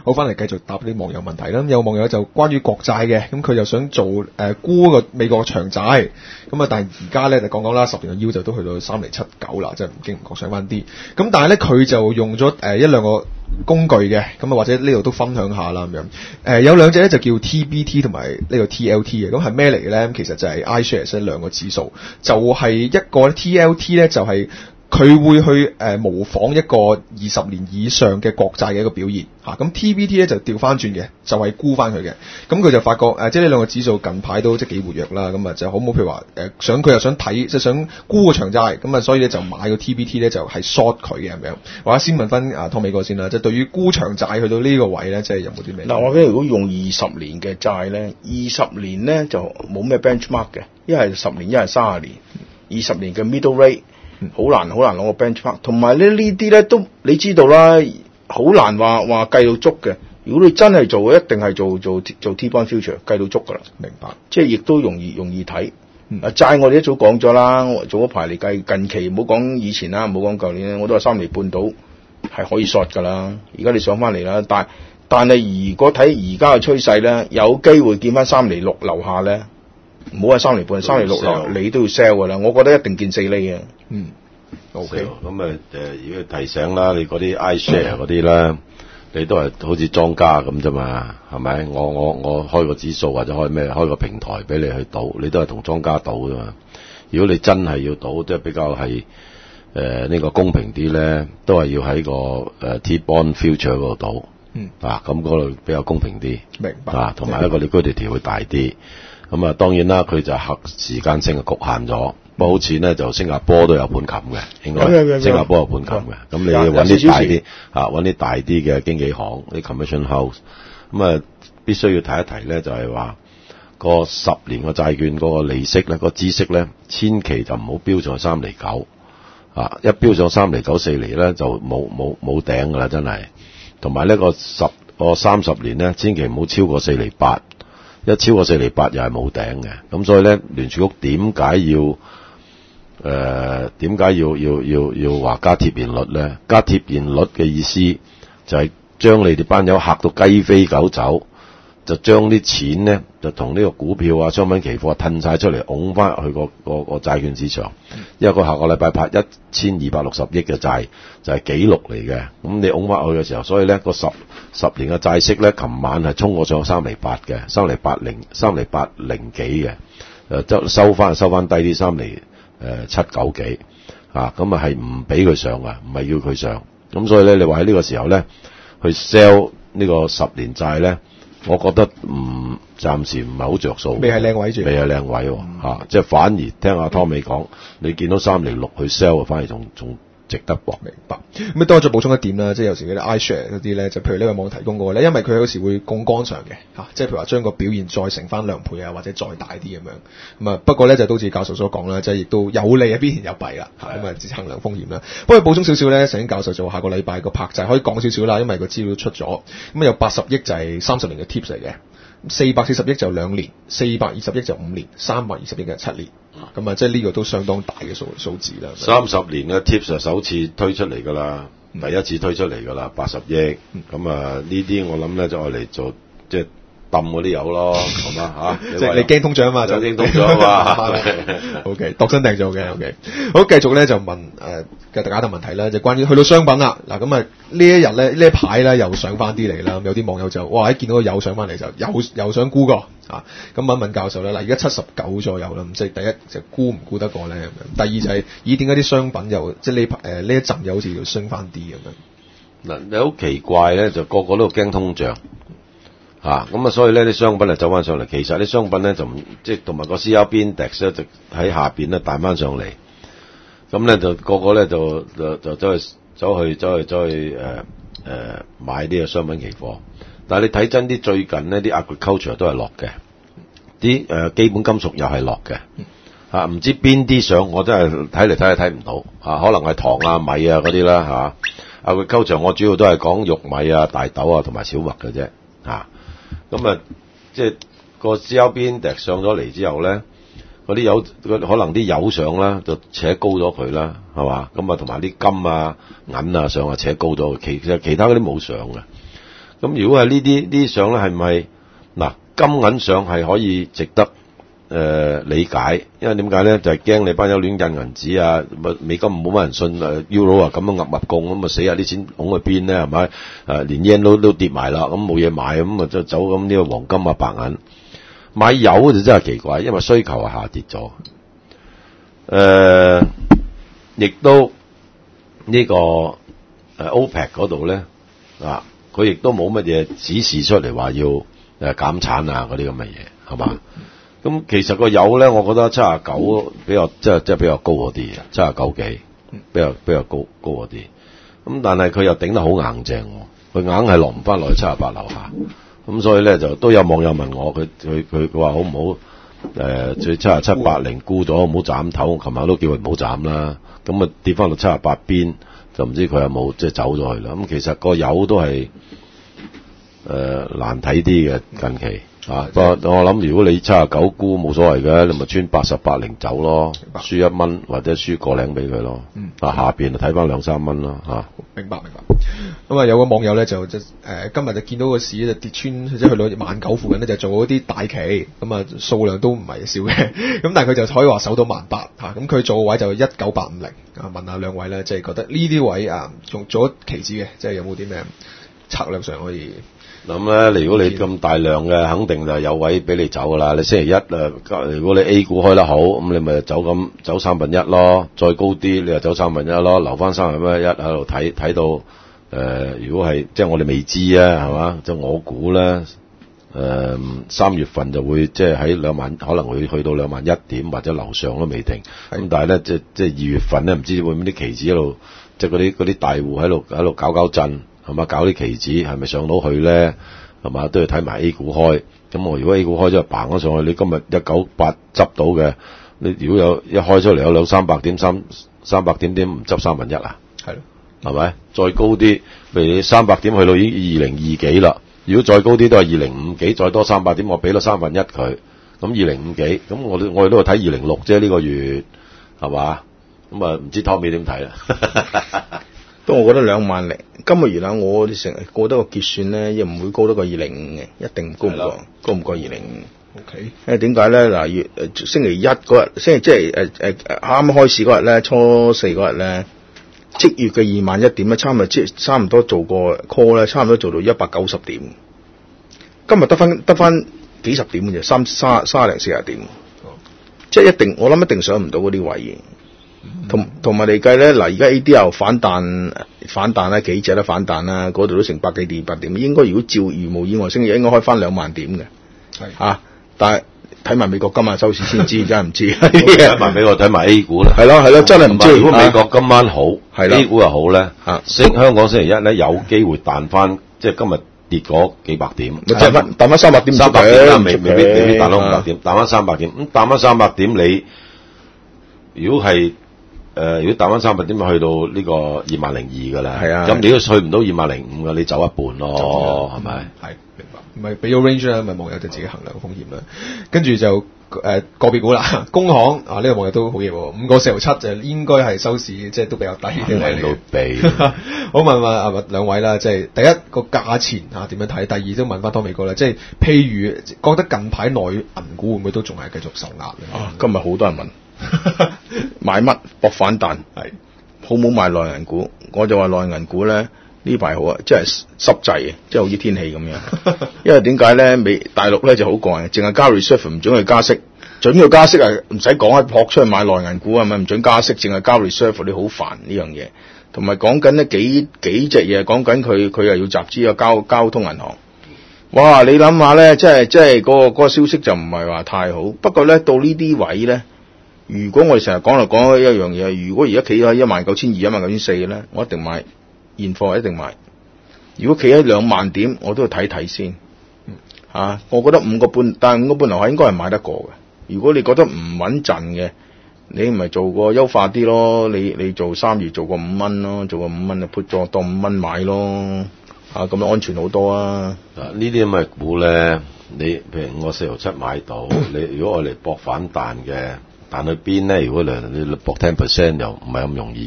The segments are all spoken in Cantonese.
好，翻嚟繼續答啲網友問題啦。有網友就關於國債嘅，咁佢就想做沽個美國長債，咁啊，但係而家咧就講啦，10年嘅 yield 就都去到3.79啦，即係唔經唔覺上翻啲。咁但係咧佢就用咗一兩個工具嘅，咁啊或者呢度都分享下啦咁樣。有兩隻咧就叫 TBT 同埋呢個 TLT 嘅，咁係咩嚟嘅咧？其實就係 iShares 兩個指數，就係一個 TLT 咧就係佢會去模仿一個20年以上嘅國債嘅一個表現嚇，咁 TBT 咧就調翻轉嘅，就係沽翻佢嘅。咁佢就發覺即係呢兩個指數近排都即係幾活躍啦，咁啊就好冇譬如話佢又想睇即係想沽個長債，咁啊所以咧就買個 TBT 咧就係 short 佢嘅咁樣。或者先問翻湯美哥先啦，即係對於沽長債去到呢個位咧，即係有冇啲咩？ 嗱，我覺得如果用20年嘅債咧，20年咧就冇咩 benchmark 嘅，一係10年，一係30年，20年嘅 middle rate。好難攞個 benchmark， 同埋呢啲咧都你知道啦，好難話計到足嘅。如果你真係做，一定係做 T-bond future 計到足噶啦。 明白， 即係亦都容易睇。債我哋一早講咗啦，做一排嚟計，近期唔好講以前啦，唔好講舊年啦，我都話3厘半到係可以 short 噶啦。而家你上翻嚟啦，但係如果睇而家嘅趨勢咧，有機會見翻3厘6樓下咧。唔好話3厘半，3厘6你都要 sell 噶啦，我覺得一定見4厘嘅。 OK， 咁如果提醒啦，你嗰啲 iShare 嗰啲咧，你都係好似莊家咁啫嘛，係咪？我開個指數或者開個平台俾你去賭，你都係同莊家賭啫嘛。如果你真係要賭，即係比較係呢個公平啲咧，都係要喺個T-bond future 嗰度賭。咁嗰度比較公平啲。 明白。 同埋一個 liquidity 會大啲。咁啊，當然啦，佢就時間性係局限咗。不過好似咧，就新加坡都有盤冚嘅，應該新加坡有盤冚嘅。咁你要揾啲大啲揾啲大啲嘅經紀行，啲 commission house。咁啊，必須要提一提咧，就係話個10年個債券嗰個利息咧，個孳息咧，千祈就唔好飆上3厘9。一飆上3厘9、4厘咧，就冇頂噶啦，真係。同埋呢個30年咧，千祈唔好超過4厘8。一超過4厘8又係冇頂嘅，咁所以咧，聯儲局點解要話加貼現率咧？加貼現率嘅意思就係將你哋班友嚇到雞飛狗走，就將啲錢咧就同呢個股票啊、商品期貨褪晒出嚟，拱翻去個債券市場。因為佢下個禮拜拍1260億嘅債就係紀錄嚟嘅，咁你拱翻去嘅時候，所以咧個10年嘅債息咧，琴晚係衝過上3厘8嘅，3厘80幾嘅，收翻低啲3厘7、9幾咁係唔俾佢上啊，唔係要佢上。咁所以咧，你話喺呢個時候咧去 sell 呢個10年債咧，我覺得暫時唔係好着數， 未係靚位住， 未係靚位即係反而聽阿湯美講，你見到3厘6去 sell 反而仲值得搏。 明白。咁多再補充一點啦，即係有時嗰啲 iShare 嗰啲咧，就譬如呢個網提供過咧，因為佢有時會槓桿上嘅即係譬如話將個表現再乘翻2倍啊，或者再大啲咁樣。咁啊，不過咧就都似教授所講啦，即係亦都有利啊，必然有弊啦。咁啊，只衡量風險啦。不過補充少少咧，陳教授就下個禮拜個拍債可以講少少啦，因為個資料出咗。咁有80億就係30年嘅 tips 嚟嘅。440億就2年，420億就5年，320億嘅7年，咁啊，即係呢個都相當大嘅數字啦。 30年嘅 tips 就首次推出嚟噶啦，第一次推出嚟噶啦，80億，咁啊呢啲我諗咧就係嚟做即係抌嗰啲油咯，係嘛即係你驚通脹啊嘛， 就驚通脹啊嘛。 OK， 度身訂做嘅 OK。好，繼續咧就問嘅大家嘅問題啦，就關於去到商品啦。嗱咁啊呢一日咧呢一排咧又上翻啲嚟啦，有啲網友就哇一見到個油上翻嚟就又想沽個咁問教授咧，嗱而家79左右啦，咁即係第一就沽唔沽得過咧咁樣，第二就係點解啲商品又即係呢一陣又好似要升翻啲咁樣。 嗱你好奇怪咧，就個個都驚通脹。咁啊，所以咧啲商品就走翻上嚟，其實啲商品咧就唔即係同埋個 CRB Index 咧就喺下邊咧彈翻上嚟，咁咧就個個咧就走去買啲嘅商品期貨，但係你睇真啲最近呢啲 agriculture 都係落嘅，啲基本金屬又係落嘅，唔知邊啲上我真係睇嚟睇去睇唔到，可能係糖啊米啊嗰啲啦agriculture 我主要都係講玉米啊大豆啊同埋小麥嘅啫。咁啊，即係個 CRB Index 上咗嚟之後咧，嗰啲油可能啲油上啦，就扯高咗佢啦，係嘛？咁啊，同埋啲金啊、銀啊上啊扯高咗，其實其他嗰啲冇上嘅。 咁如果係呢啲相咧，係咪嗱金銀相係可以值得理解？因為點解咧？就係驚你班友亂印銀紙啊，美金冇乜人信，Euro 啊咁樣噏供，咁啊死下啲錢拱去邊咧？係咪？連 yen 都跌埋啦，咁冇嘢買，咁啊就走咁呢個黃金啊白銀買油就真係奇怪，因為需求係下跌咗。亦都呢個OPEC 嗰度咧啊，佢亦都冇乜嘢指示出嚟話要減產啊嗰啲咁嘅嘢，係嘛？咁其實個油咧，我覺得79比較即係比較高嗰啲，79幾比較高嗰啲。咁但係佢又頂得好硬淨，佢硬係落唔翻落去78樓下。咁所以咧就都有網友問我，佢話好唔好最77、80沽咗，唔好斬頭。我琴晚都叫佢唔好斬啦。咁啊跌翻到78邊，就唔知佢有冇即係走咗去啦。咁其實個油都係難睇啲嘅近期。不過我諗如果你79沽冇所謂嘅，你咪穿88.0走咯，輸1蚊或者輸個零俾佢咯。下邊就睇翻2-3蚊咯嚇。 明白。咁啊有個網友咧就今日就見到個市就跌穿，即係去到19,000附近咧，就做嗰啲大旗，咁啊數量都唔係少嘅。咁但係佢就可以話守到18,000嚇。咁佢做個位就19850啊。問下兩位咧，即係覺得呢啲位啊，仲做咗期指嘅，即係有冇啲咩策略上可以？ 咁咧，如果你咁大量嘅，肯定就有位俾你走噶啦。你星期一如果你 A 股開得好，咁你咪走1/3咯，再高啲你就走1/3咯，留翻1/3喺度睇到如果係即係我哋未知啊，係嘛？即係我估咧，3月份就會即係喺2萬，可能會去到21000點或者樓上都未定。咁但係咧，即係2月份咧，唔知會唔會啲期指喺度，即係嗰啲大戶喺度搞震。係嘛？搞啲期指係咪上到去咧？係嘛？都要睇埋 A 股開。咁我如果 A 股開咗嘭咗上去，你今日198執到嘅，你如果有一開出嚟有200-300點300點唔執1/3啊？ 係咯， 係咪？再高啲，譬如你300點去到已經202幾啦。如果再高啲都係205幾，再多300點，我俾咗1/3佢，咁205幾。咁我哋都係睇206啫，呢個月係嘛？咁啊唔知 Tommy 點睇啦？ 不過我覺得20000，今個月啦，我哋成日過得個結算咧，亦唔會高得過205嘅，一定高唔過205。 OK， 因為點解咧？嗱，星期一嗰日，即係啱啱開始嗰日咧，初4嗰日咧，即月嘅21000點咧，差唔多做過 call 咧，差唔多做到190點。今日得翻幾十點嘅啫，30-40點，即係我諗一定上唔到嗰啲位嘅。同埋嚟計咧，嗱而家 ADR 反彈啦，幾隻都反彈啦，嗰度都成百幾200點，應該如果照如無意外星期應該開翻20000點嘅，但係睇埋美國今晚收市先知，真係唔知。 睇埋美國睇埋 A 股啦， 係咯，真係唔知。 如果美國今晚好，A 股又好咧，香港星期一咧有機會彈翻，即係今日跌嗰幾百點， 彈翻300點 ，300點啦，未必彈到500點，彈翻300點，咁彈翻300點你如果係。如果彈翻300點咪去到呢個20200噶啦，咁你都去唔到20500噶，你走一半咯，係咪？ 係明白，唔係俾咗 range 啦，咪網友就自己衡量風險啦。跟住就個別股啦，工行呢個網友都好嘢喎，5個4.7就應該係收市即係都比較低嘅位嚟。好問兩位啦，即係第一個價錢點樣睇？第二都問翻Tommy哥啦，即係譬如覺得近排內銀股會唔會都仲係繼續受壓咧？ 今日好多人問。買乜搏反彈係好冇買內銀股？我就話內銀股咧呢排好啊，即係濕滯嘅，即係好似天氣咁樣。因為點解咧？大陸咧就好過癮，淨係加 reserve 唔准去加息，准佢加息啊唔使講啊，撲出去買內銀股係咪？唔准加息，淨係加 reserve，你好煩呢樣嘢。同埋講緊呢幾隻嘢，講緊佢又要集資啊，交通銀行。哇！你諗下咧，即係嗰個消息就唔係話太好。不過咧到呢啲位咧。如果我哋成日講一樣嘢，如果而家企喺19200、19400嘅咧，我一定買現貨，一定買。如果企喺20000點，我都要睇睇先。我覺得5個半，但係5個半樓下應該係買得過嘅。如果你覺得唔穩陣嘅，你咪做個優化啲咯。你做3月做個5蚊咯，做個5蚊就 put 咗當5蚊買咯。咁樣安全好多啊！ 呢啲咁嘅股咧，你譬如我4.7買到，你如果我嚟搏反彈嘅。但去邊咧？如果你搏10% 又唔係咁容易，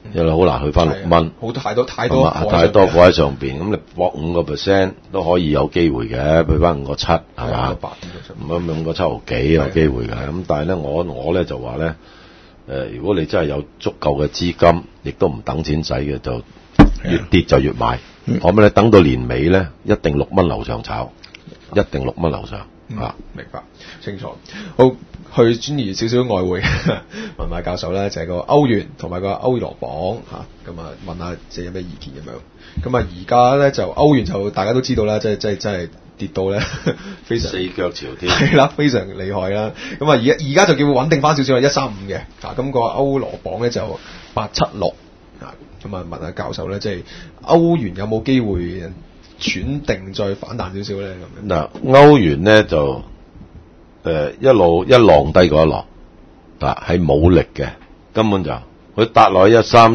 因為好難去翻6蚊， 好太多太多貨喺上邊，咁你搏5% 都可以有機會嘅，去翻5.7係嘛？咁5.7毫幾有機會嘅，咁但係咧我咧就話咧，如果你真係有足夠嘅資金，亦都唔等錢使嘅，就越跌就越買。我諗你等到年尾咧，一定6蚊樓上炒，一定6蚊樓上。 明白清楚。好，去專業少少外匯問埋教授咧，就係個歐元同埋個歐羅鎊嚇，咁啊問下即係有咩意見咁樣。咁啊而家咧就歐元就大家都知道啦，即係真係跌到咧非常四腳朝天， 係啦，非常厲害啦。咁啊而家就叫穩定翻少少係135嘅，咁個歐羅鎊咧就876啊。咁啊問下教授咧，即係歐元有冇機會轉定再反彈少少咧咁樣？ 嗱，歐元咧就一浪低過一浪，係冇力嘅，根本就佢搭落去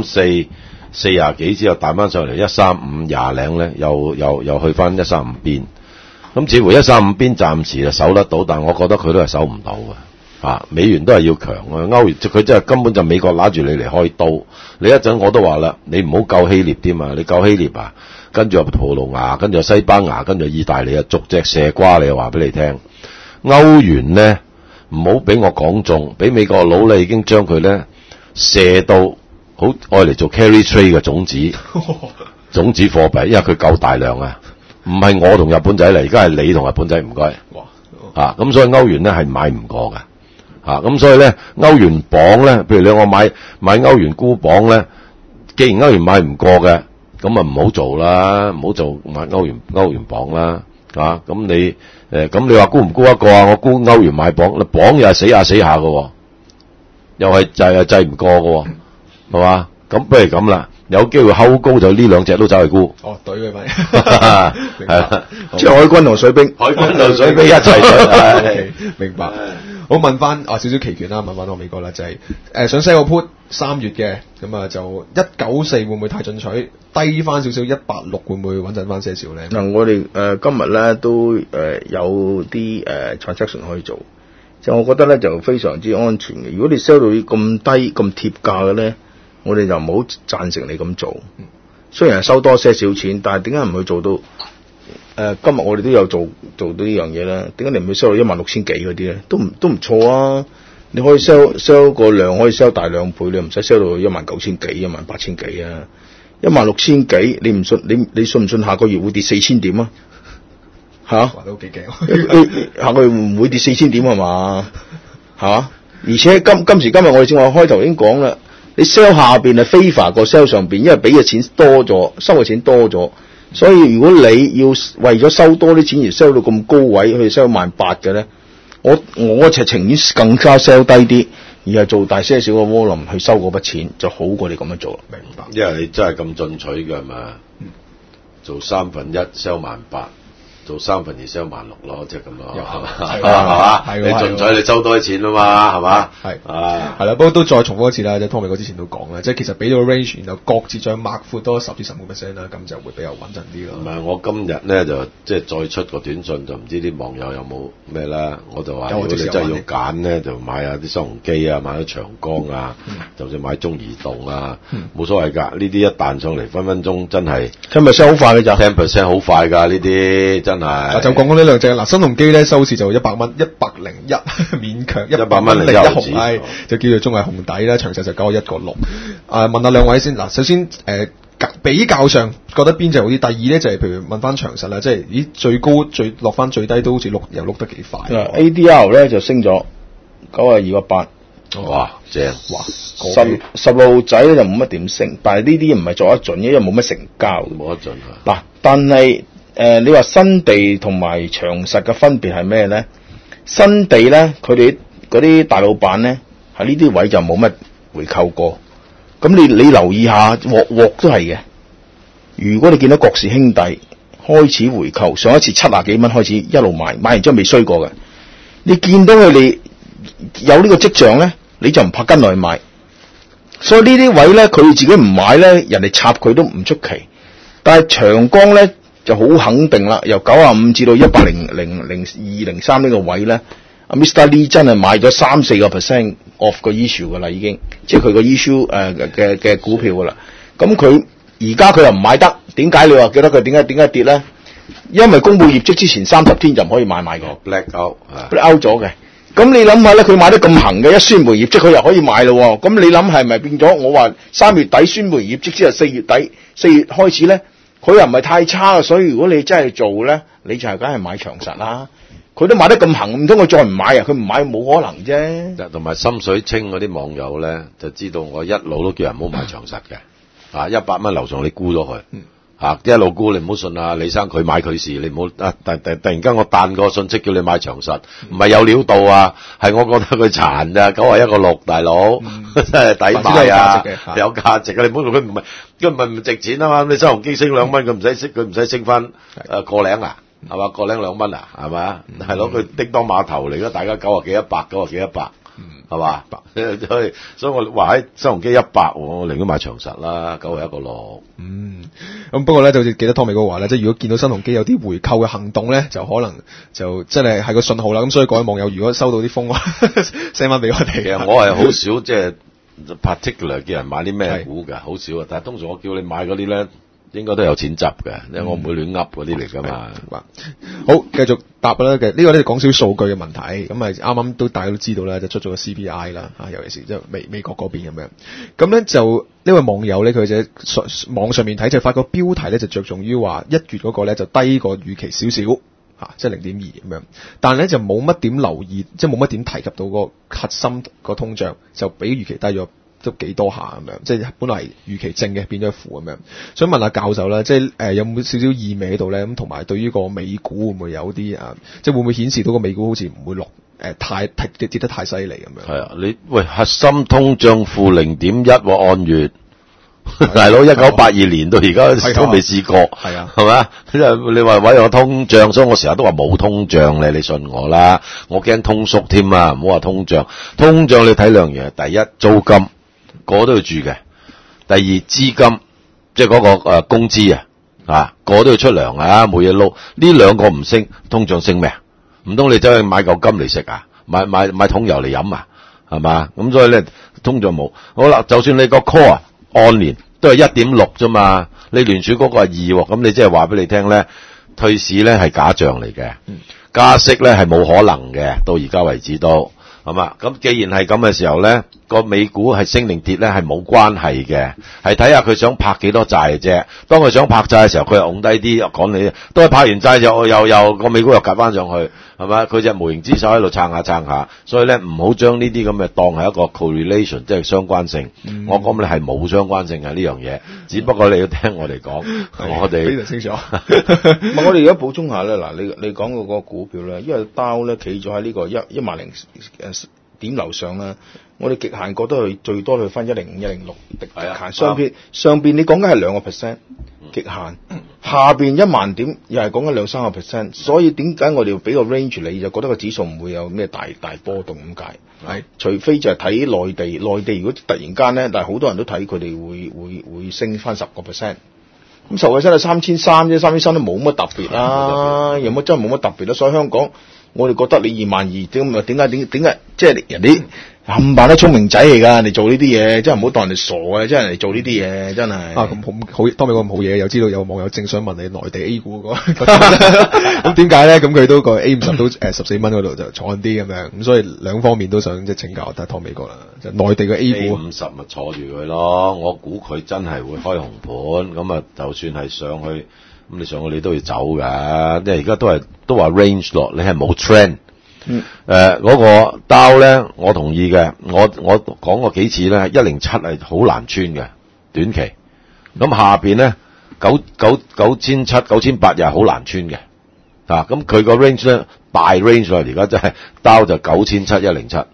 13440幾之後彈翻上嚟135廿零咧，又去翻135邊，咁似乎135邊暫時就守得到，但我覺得佢都係守唔到嘅。美元都係要強啊，歐元佢真係根本就美國揦住你嚟開刀。你一陣我都話啦，你唔好救希臘添嘛，你救希臘啊，跟住又葡萄牙，跟住又西班牙，跟住意大利啊，逐隻射瓜你又話俾你聽。歐元咧唔好俾我講中，俾美國佬咧已經將佢咧射到好愛嚟做 carry trade 嘅種子貨幣，因為佢夠大量啊，唔係我同日本仔嚟，而家係你同日本仔唔該。咁所以歐元咧係買唔過嘅。咁所以咧，歐元鎊咧，譬如你我買歐元沽鎊咧，既然歐元買唔過嘅，咁啊唔好做啦，唔好做買歐元鎊啦，咁你咁你話沽唔沽一個啊？我沽歐元買鎊，鎊又係死下嘅，又係制唔過嘅，係嘛？咁不如咁啦，有機會睺高就呢兩隻都走去沽。 懟佢咪， 係即係海軍同水兵一齊明白。好，問翻少少期權啦，問翻我美國啦，就係想 sell 個 put 3月嘅，咁啊就194會唔會太進取？低翻少少186會唔會穩陣翻些少咧？ 嗱，我哋今日咧都有啲transaction 可以做，就我覺得咧就非常之安全嘅。如果你 sell 到咁低咁貼價嘅咧，我哋就唔好贊成你咁做。雖然係收多些少錢，但係點解唔去做到？今日我哋都有做到呢樣嘢啦。點解你唔去 sell 到16000幾嗰啲咧？都唔錯啊！你可以 sell 個量可以 sell 大2倍，你唔使 sell 到19000幾、18000幾啊！16000幾，你唔信？你信唔信下個月會跌4000點啊？話都幾驚。 下個月唔會跌4000點係嘛？而且今時今日我哋正話開頭已經講啦，你 sell 下邊係favor過 sell 上邊，因為俾嘅錢多咗，收嘅錢多咗。所以如果你要為咗收多啲錢而 sell 到咁高位，去 sell 18000嘅咧，我就情願更加 sell 低啲，而係做大些少嘅窩輪去收嗰筆錢，就好過你咁樣做啦。 明白。 因為你真係咁進取嘅係嘛？做1/3 sell 18000，做2/3 sell 16000咯，即係咁咯，係嘛？你進取你收多啲錢啊嘛，係嘛？ 係啦，不過都再重複一次啦，即係湯美哥之前都講啦，即係其實俾到 range，然後各自再擘闊多10至15% 啦，咁就會比較穩陣啲咯。 唔係，我今日咧就即係再出個短信，就唔知啲網友有冇咩啦，我就話如果你真係要揀咧，就買下啲新鴻基啊，買啲長江啊，就算買中移動啊，冇所謂㗎。呢啲一彈上嚟，分分鐘真係 10% 好快嘅咋 ，10% 好快㗎，呢啲真係。 就講呢兩隻嗱，新鴻基咧收市就100蚊，101勉強100蚊零一紅，就叫做中係紅底啦，詳細就91.6。問下兩位先嗱，首先比較上覺得邊隻好啲？第二咧就係譬如問翻長實啦，即係最高落翻最低都好似又碌得幾快。 ADR 咧就升咗92.8。 哇，正哇 ！10路仔咧就冇乜點升，但係呢啲唔係做得準嘅，因為冇乜成交。 冇得準嗱，但係你話新地同埋長實嘅分別係咩咧？新地咧，佢哋嗰啲大老闆咧喺呢啲位就冇乜回購過。咁你留意下，鑊都係嘅。如果你見到郭氏兄弟開始回購，上一次70幾蚊開始一路買完之後未衰過嘅，你見到佢哋有呢個跡象咧，你就唔怕跟落去買。所以呢啲位咧，佢哋自己唔買咧，人哋插佢都唔出奇。但係長江咧就好肯定啦，由95至到1000203呢個位咧， Mr. Lee 真係買咗3-4% off 個 issue 噶啦，已經，即係佢個 issue 嘅股票噶啦。咁佢而家佢又唔買得，點解你話記得佢點解跌咧？因為公佈業績之前30天就唔可以買個 black out 咗嘅。咁你諗下咧，佢買得咁行嘅，一宣佈業績佢又可以買咯喎。咁你諗係咪變咗？我話3月底宣佈業績之後4月開始咧，佢又唔係太差啊。所以如果你真係做咧，你就係梗係買長實啦。佢都買得咁行，唔通佢再唔買啊？佢唔買冇可能啫。 同埋深水清嗰啲網友咧，就知道我一路都叫人唔好買長實嘅。100蚊樓上你沽咗佢。一路沽，你唔好信啊！李生佢買佢事，你唔好突然間我彈個信息叫你買長實，唔係有料到啊，係我覺得佢殘咋，91個6，大佬真係抵買啊，有價值啊！你唔好佢唔係唔值錢啊嘛，你新鴻基升2蚊，佢唔使升翻個零啊，係嘛，個零2蚊啊，係嘛，係咯，佢叮當碼頭嚟㗎，大家90幾100。係嘛？所以我話喺新鴻基100，我寧願買長實啦，91個6。 咁不過咧就記得湯美哥話咧，即係如果見到新鴻基有啲回購嘅行動咧，就可能就真係個信號啦。咁所以各位網友如果收到啲風話 ，send 翻俾我哋。 其實我係好少即係 particular 叫人買啲咩股㗎，好少啊。但係通常我叫你買嗰啲咧，應該都有錢執嘅，因為我唔會亂噏嗰啲嚟㗎嘛。 好，繼續答啦。呢個咧講少數據嘅問題，咁係啱啱都大家都知道啦，就出咗個 CPI 啦，尤其是即係美國嗰邊咁樣。咁咧就呢位網友咧，佢就網上面睇就發個標題咧，就着重於話1月嗰個咧就低過預期少少即係0.2咁樣，但係咧就冇乜點留意，即係冇乜點提及到個核心個通脹就比預期低咗。都幾多下咁樣，即係本來預期正嘅變咗負咁樣。想問下教授啦，即係有冇少少意味喺度咧？咁同埋對於個美股會唔會有啲即係會唔會顯示到個美股好似唔會落太跌得太犀利咁樣？係啊， 你喂核心通脹負0.1喎按月，大佬1982年到而家都未試過，係啊，係嘛？你話搵個通脹，所以我成日都話冇通脹咧，你信我啦，我驚通縮添啊，唔好話通脹。通脹你睇兩樣嘢，第一租金。個都要住嘅，第二資金，即係嗰個工資個都要出糧啊，冇嘢撈，呢兩個唔升，通脹升咩啊？唔通你走去買嚿金嚟食啊？買桶油嚟飲啊？係嘛？咁所以咧，通脹冇。好啦，就算你個 core 按年都係1.6啫嘛，你聯儲嗰個係2，咁你即係話俾你聽咧，退市咧係假象嚟嘅，加息咧係冇可能嘅，到而家為止都。係嘛？咁既然係咁嘅時候咧，個美股係升定跌咧係冇關係嘅，係睇下佢想拍幾多債嘅啫。當佢想拍債嘅時候，佢又拱低啲，講你都係拍完債又個美股又夾翻上去，係嘛？佢隻無形之手喺度撐下，所以咧唔好將呢啲咁嘅當係一個 correlation， 即係相關性。我講你係冇相關性嘅呢樣嘢，只不過你要聽我哋講，我哋非常清楚。 我哋而家補充下咧，嗱，你講嗰個股票咧，因為Dow咧企咗喺呢個11000點樓上啦，我哋極限覺得佢最多去翻105、106極限，上邊你講緊係2%極限，下邊10000點又係講緊2-3%，所以點解我哋要俾個 range 你就覺得個指數唔會有咩大波動咁解？係，除非就係睇內地如果突然間咧，但係好多人都睇佢哋會升翻10%，咁10%係3300啫，3300都冇乜特別啦，有乜真係冇乜特別啦，所以香港。我哋覺得你22000點解即係人哋冚唪唥都聰明仔嚟㗎，人哋做呢啲嘢，真係唔好當人哋傻嘅，真係人哋做呢啲嘢，真係。 咁好，當美國咁好嘢，又知道有網友正想問你內地 A 股嗰個，咁點解咧？咁佢都個 A50都14蚊嗰度就坐緊啲咁樣，咁所以兩方面都想即係請教，但係當美國啦，就內地嘅 A 股 50咪坐住佢咯，我估佢真係會開紅盤，咁啊就算係上去。咁你上去你都要走㗎，因為而家都話 range 落，你係冇 trend。嗰個 Dow 咧，我同意嘅，我講過幾次咧，107係好難穿嘅短期。咁下邊咧9700、9800又係好難穿嘅。咁佢個 range 咧大 range 落，而家真係 Dow 就9700、107。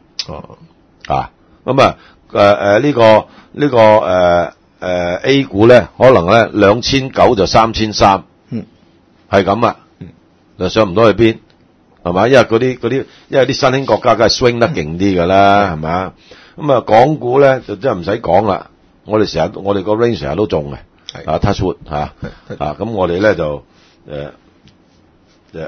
呢個A 股咧，可能咧2900就3300，係咁啊，就上唔到去邊，係嘛？因為因為啲新興國家梗係 swing 得勁啲㗎啦，係嘛？咁啊，港股咧就真係唔使講啦，我哋個 range 成日都中嘅，touch wood 咁我哋咧就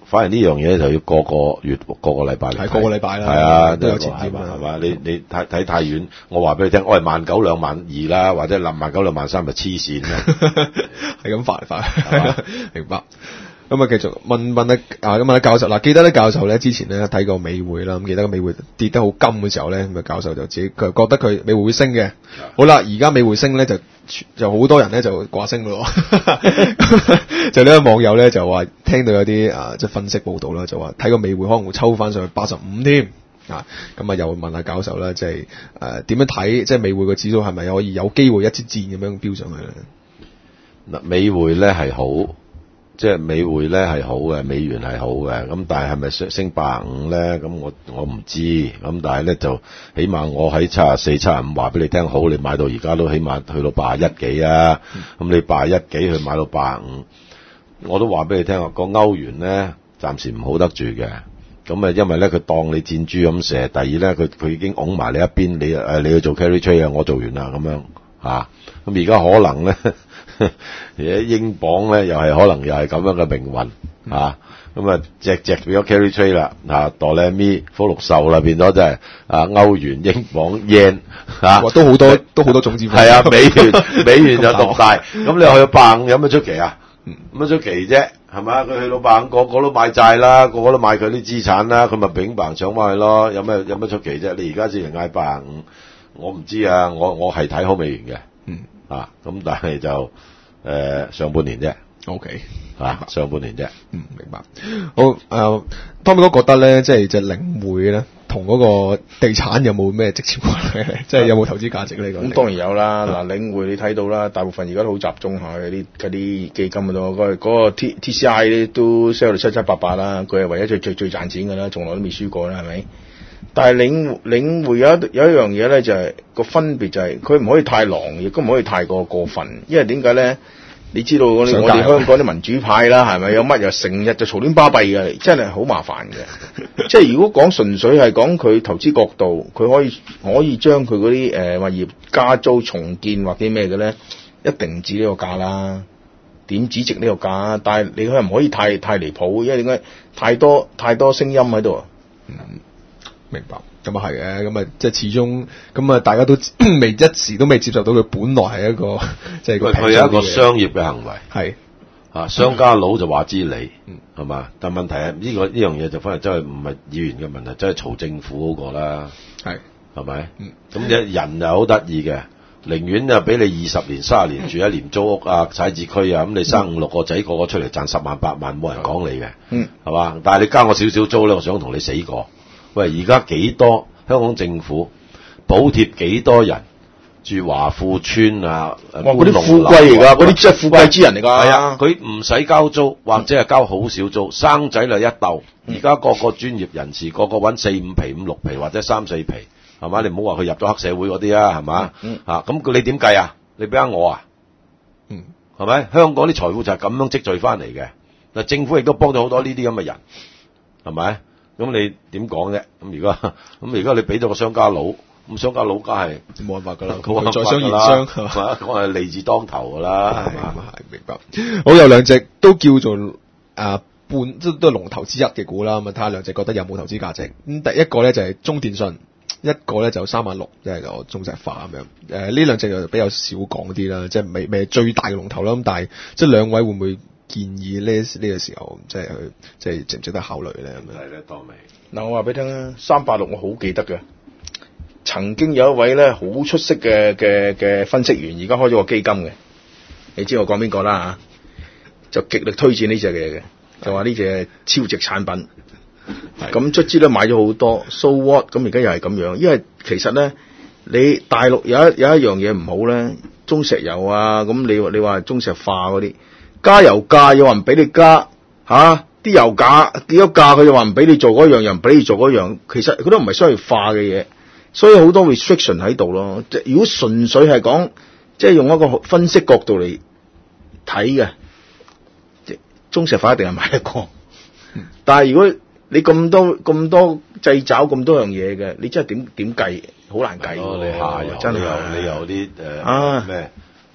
反而呢樣嘢就要個個月、個個禮拜嚟睇， 係個個禮拜啦， 係啊， 都有前瞻係嘛？你睇太遠，我話俾你聽，我係19000、22000啦，或者19000、23000咪黐線啦， 係咁發嚟發去，明白。咁啊，繼續問啊教授嗱，記得咧教授咧之前咧睇過美匯啦，咁記得個美匯跌得好金嘅時候咧，咁啊教授就自己佢覺得佢美匯會升嘅。好啦，而家美匯升咧就好多人咧就掛升咯，就呢個網友咧就話聽到有啲即係分析報道啦，就話睇個美匯可能會抽翻上去85添。啊，咁啊又問下教授啦，即係點樣睇，即係美匯個指數係咪可以有機會一支箭咁樣飆上去咧？ 嗱，美匯咧係好。即係美匯咧係好嘅，美元係好嘅，咁但係係咪升85咧？咁我唔知，咁但係咧就起碼我喺74、75話俾你聽好，你買到而家都起碼去到81幾啊，咁你81幾去買到85，我都話俾你聽啊，個歐元咧暫時唔好得住嘅，咁啊因為咧佢當你箭豬咁射，第二咧佢已經拱埋你一邊，你去做 carry trade 啊，我做完啦咁樣嚇，咁而家可能咧。而家英鎊咧又係可能又係咁樣嘅命運咁啊隻變咗 carry trade 啦哆唻咪福祿壽啦變咗真係歐元英鎊 yen 都好多種子係啊美元就獨大，咁你去到85有咩出奇啊？乜出奇啫係嘛？佢去到85個個都買債啦，個個都買佢啲資產啦，佢咪炳棒搶翻去咯？有咩出奇啫？你而家先嚟嗌85，我唔知啊，我係睇好美元嘅。咁但係就上半年啫 ，OK， 上半年啫， 明白。好Tommy 哥覺得咧，即係隻領匯咧，同嗰個地產有冇咩直接關係？即係有冇投資價值呢？ 咁當然有啦。嗱，領匯你睇到啦，大部分而家都好集中下嗰啲基金嗰度，嗰個 TCI 咧都 sell 到七七八八啦，佢係唯一最賺錢㗎啦，從來都未輸過啦，係咪？但係領匯有一樣嘢咧，就係個分別就係佢唔可以太狼，亦都唔可以太過分。因為點解咧？你知道我哋香港啲民主派啦，係咪有乜又成日就嘈亂巴閉嘅，真係好麻煩嘅。即係如果講純粹係講佢投資角度，佢可以將佢嗰啲物業加租重建或者咩嘅咧，一定唔止呢個價啦。點止值呢個價？但係你佢唔可以太離譜，因為點解太多聲音喺度啊？ 明白，咁啊係嘅，咁啊即係始終咁啊，大家都一時都未接受到佢本來係一個即係佢有一個商業嘅行為， 係商家佬就話知你係嘛，但問題係呢樣嘢就反而真係唔係議員嘅問題，真係嘈政府嗰個啦，係咪？咁人又好得意嘅，寧願就俾你20年、30年住一廉租屋啊、徙置區啊，咁你生5、6個仔，個個出嚟賺10萬、8萬，冇人講你嘅，係嘛？但係你加我少少租咧，我想同你死過。喂，而家幾多香港政府補貼幾多人住華富村啊？ 嗰啲富貴嚟㗎，嗰啲真係富貴之人嚟㗎。 係啊，佢唔使交租，或者係交好少租，生仔嚟一竇。而家個個專業人士，個個揾4、5皮、5、6皮或者3、4皮，係嘛？你唔好話佢入咗黑社會嗰啲啊，係嘛？咁你點計啊？你俾我啊？係咪？香港啲財富就係咁樣積聚翻嚟嘅。嗱，政府亦都幫咗好多呢啲咁嘅人，係咪？咁你點講啫？咁而家你俾咗個商家佬，咁商家佬梗係冇辦法㗎啦，佢在商言商係嘛？講係利字當頭㗎啦，係嘛？ 係明白。好，有兩隻都叫做都係龍頭之一嘅股啦。咁啊睇下兩隻覺得有冇投資價值。咁第一個咧就係中電信，一個咧就316，即係個中石化咁樣。呢兩隻就比較少講啲啦，即係未係最大嘅龍頭啦。咁但係即係兩位會唔會建議呢個時候即係值唔值得考慮咧？咁樣係咧，當未嗱，我話俾你聽啦，386我好記得嘅，曾經有一位咧好出色嘅分析員，而家開咗個基金嘅，你知我講邊個啦嚇？就極力推薦呢隻嘢嘅，就話呢隻超值產品。咁卒之咧買咗好多 ，so what？ 咁而家又係咁樣，因為其實咧，你大陸有一樣嘢唔好咧，中石油啊，咁你話中石化嗰啲。加油價又話唔俾你加啲油價幾多價佢就話唔俾你做嗰樣，又唔俾你做嗰樣，其實佢都唔係商業化嘅嘢，所以好多 restriction 喺度咯。即係如果純粹係講，即係用一個分析角度嚟睇嘅，中石化一定係買得過。但係如果你咁多掣肘咁多樣嘢嘅，你真係點計？好難計。 你下游真係你有啲咩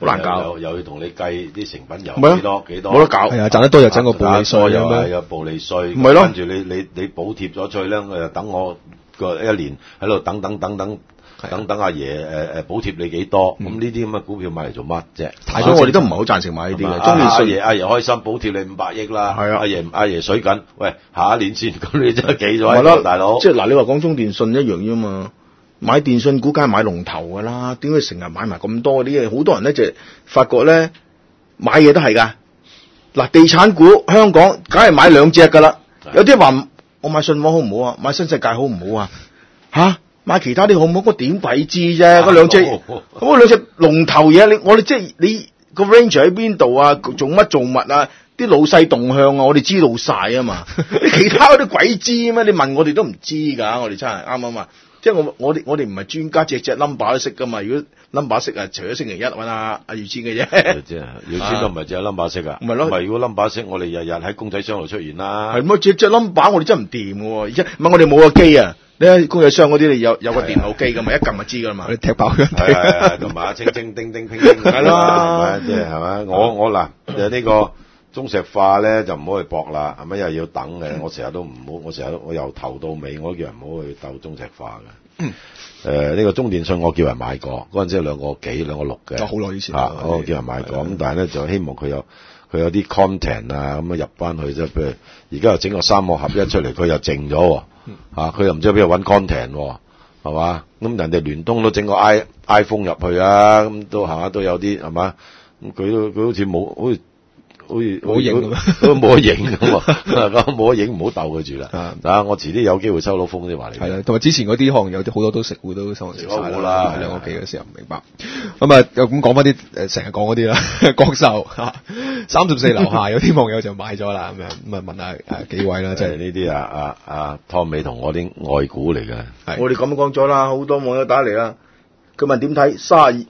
好難搞。 又要同你計啲成品油唔係啊幾多幾多， 冇得搞。 係啊，賺得多又整個暴利稅又咁樣。 係有暴利稅， 唔係咯跟住你補貼咗出去咧，我又等我個一年喺度等阿爺補貼你幾多？咁呢啲咁嘅股票買嚟做乜啫？ 所以我哋都唔係好贊成買呢啲嘅。中年稅阿爺開心補貼你500億啦， 係啊阿爺水緊，喂下一年先，咁你真係記咗喺係咯度，大佬。 即係嗱，你話講中電信一樣啫嘛。買電信股梗係買龍頭㗎啦，點解成日買埋咁多啲嘢？好多人咧就發覺咧買嘢都係㗎。嗱，地產股香港梗係買兩隻㗎啦。有啲話我買信和好唔好啊？買新世界好唔好啊？嚇，買其他啲好唔好？我點鬼知啫？嗰兩隻嗰兩隻龍頭嘢，我哋即係你個 range 喺邊度啊？做乜做物啊？啲老細動向啊，我哋知道晒啊嘛。你其他嗰啲鬼知咩？你問我哋都唔知㗎，我哋真係啱啱啊！即係我哋唔係專家，隻 number 都識㗎嘛。如果 number 識啊，除咗星期一揾阿月千嘅啫。 月千都唔係只有 number 識啊。 唔係咯。 唔係如果 number 識，我哋日日喺公仔箱度出現啦。 係乜隻 number 我哋真係唔掂嘅喎。而家唔係我哋冇個機啊。你喺公仔箱嗰啲，你有個電腦機㗎嘛，一撳就知㗎嘛。 你踢爆佢。 係同埋清清叮叮乒乒。係咯。 即係係咪？我嗱呢個中石化咧就唔好去搏啦，係咪又要等嘅？我成日都唔好，我由頭到尾我都叫人唔好去鬥中石化嘅。呢個中電信我叫人買過，嗰陣時係2個幾2個6嘅。 好耐以前。 我叫人買過，咁但係咧就希望佢有啲 content 啊，咁入翻去即係譬如而家又整個3個合一出嚟，佢又靜咗喎。佢又唔知喺邊度揾 content 喎，係嘛？咁人哋聯通都整個 iPhone 入去啊，咁都係嘛都有啲係嘛？咁佢好似冇冇影咁都冇得影咁啊！咁冇得影，唔好鬥佢住啦。我遲啲有機會收到風先話你。 係啦，同埋之前嗰啲可能有啲好多都食股都收食晒啦 ，2個幾嘅時候唔明白。咁啊，又咁講翻啲成日講嗰啲啦，國壽34樓下有啲網友就買咗啦，咁啊問下幾位啦，即係呢啲湯美同我啲愛股嚟嘅。 我哋咁講咗啦，好多網友打嚟啦，佢問點睇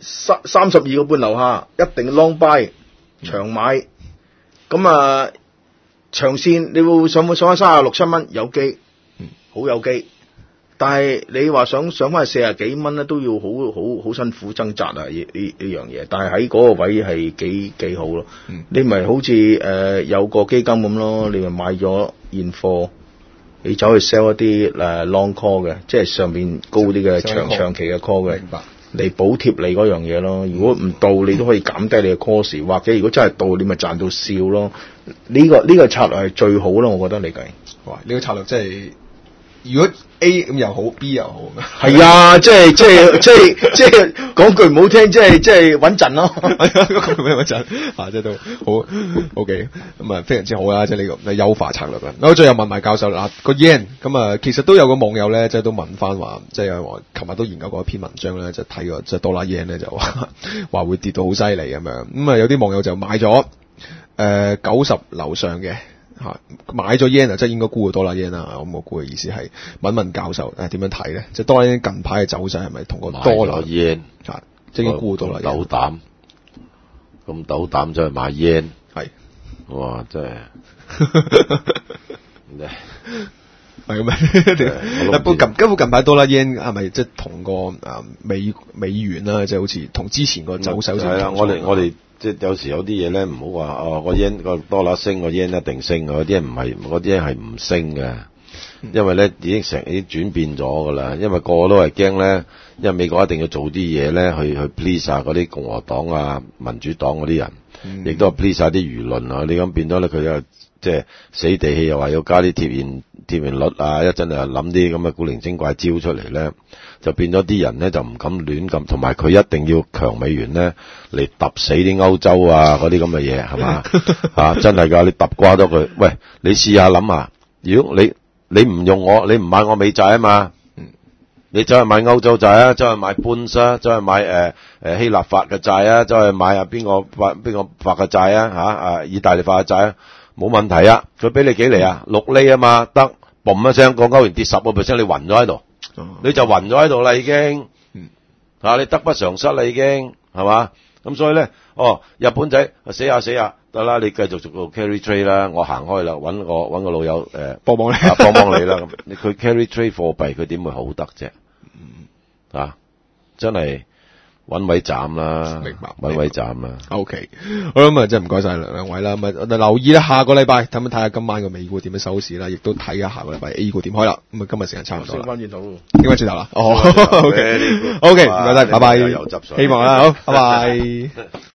32個半樓下一定 long buy 長買。咁啊，長線你會上翻36、7蚊有機，好有機。但係你話想上翻去40幾蚊咧，都要好辛苦掙扎啊！呢樣嘢，但係喺嗰個位係幾好咯。你咪好似有個基金咁咯，你咪買咗現貨，你走去 sell 一啲long call 嘅，即係上面高啲嘅長期嘅 call 嘅。明白。嚟補貼你嗰樣嘢咯，如果唔到你都可以減低你嘅 cost，或者如果真係到你咪賺到笑咯。呢個策略係最好咯，我覺得你計。 哇！呢個策略真係，如果 A 咁又好 ，B 又好。 係啊，即係講句唔好聽，即係穩陣咯。 講句咩穩陣即係都好 OK，咁啊非常之好啦，即係呢個優化策略啦。我最後問埋教授啦，個 yen 咁啊，其實都有個網友咧，即係都問翻話，即係我琴日都研究過一篇文章咧，就睇過即係多啦 yen 咧就話會跌到好犀利咁樣。咁啊有啲網友就買咗90樓上嘅。買咗 yen 啊，即係應該沽咗多啦 yen 啦。咁我估嘅意思係問問教授點樣睇咧？即係多啦 yen 近排嘅走勢係咪同個多啦 yen 即係已經沽咗多啦 yen？ 咁斗膽走去買 yen 係哇！真係係咁不過近排多啦 yen 係咪即係同個美元啦？即係好似同之前個走勢係啦，我哋。即係有時有啲嘢咧，唔好話個 yen 個多啦升，個 yen 一定升，嗰啲唔係，嗰啲係唔升嘅，因為咧已經轉變咗噶啦，因為個個都係驚咧，因為美國一定要做啲嘢咧去 please 嗰啲共和黨啊、民主黨嗰啲人，亦都係 please 晒啲輿論啊，你咁變咗咧，佢又即係死地氣，又話要加啲貼現率啊，一陣又諗啲咁嘅古靈精怪招出嚟咧。就變咗啲人咧就唔敢亂咁，同埋佢一定要強美元咧嚟揼死啲歐洲啊嗰啲咁嘅嘢係嘛真係㗎，你揼瓜咗佢，喂你試下諗下，如果你唔用我，你唔買我美債啊嘛，你走去買歐洲債啊，走去買 bonds 啊，走去買希臘法嘅債啊，走去買邊個法嘅債啊意大利法嘅債啊，冇問題啊，佢俾你幾厘啊？6厘啊嘛，得嘣一聲個歐元跌10%，你暈咗喺度。你就暈咗喺度啦，已經，你得不償失啦，已經，係嘛？咁所以咧，日本仔死下，得啦，你繼續做 carry trade 啦，我行開啦，搵個老友幫幫你啦，咁佢 carry trade 貨幣佢點會好得啫？真係揾位斬啦， 明白揾位斬啦。 OK， 好啦，咁啊，真係唔該晒兩位啦。咁啊，我哋留意啦，下個禮拜睇下今晚個美股點樣收市啦，亦都睇下下個禮拜 A 股點開啦。咁啊，今日時間差唔多啦， 升翻轉頭。 點解轉頭啦？哦，OK，唔該晒，拜拜。 又執水， 希望啦，好，拜拜。